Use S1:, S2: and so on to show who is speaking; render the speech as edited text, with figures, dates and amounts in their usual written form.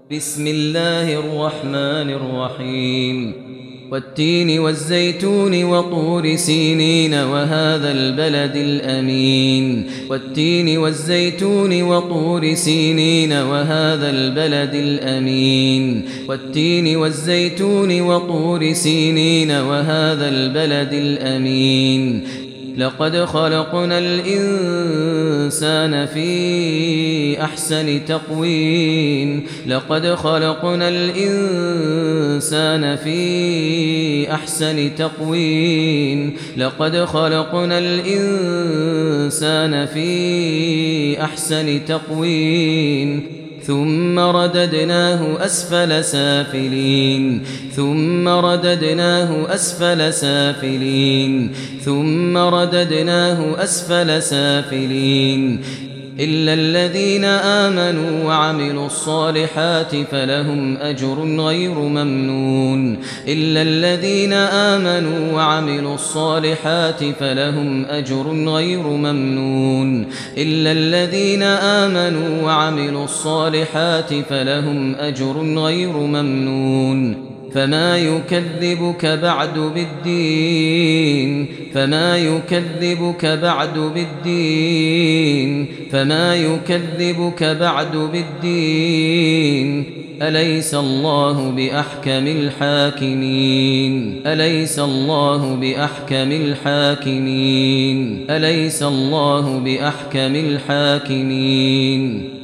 S1: بسم الله الرحمن الرحيم والتين والزيتون وطور سينين وهذا البلد الأمين والتين والزيتون وطور سينين وهذا البلد الأمين والتين والزيتون وطور سينين وهذا البلد الأمين لقد خلقنا الإنسان في أحسن تقويم لقد خلقنا الإنسان في أحسن تقويم لقد خلقنا الإنسان في أحسن تقويم ثم رددناه أسفل سافلين ثم رددناه أسفل سافلين ثم رددناه أسفل سافلين إلا الذين آمنوا وعملوا الصالحات فلهم أجر غير ممنون إلا الذين آمنوا وعملوا الصالحات فلهم أجر غير ممنون إلا الذين آمنوا وعملوا الصالحات فلهم أجر غير ممنون فما يكذبك بعد بالدين فما يكذبك بعد بالدين فما يكذبك بعد بالدين أليس الله بأحكم الحاكمين أليس الله بأحكم الحاكمين أليس الله بأحكم الحاكمين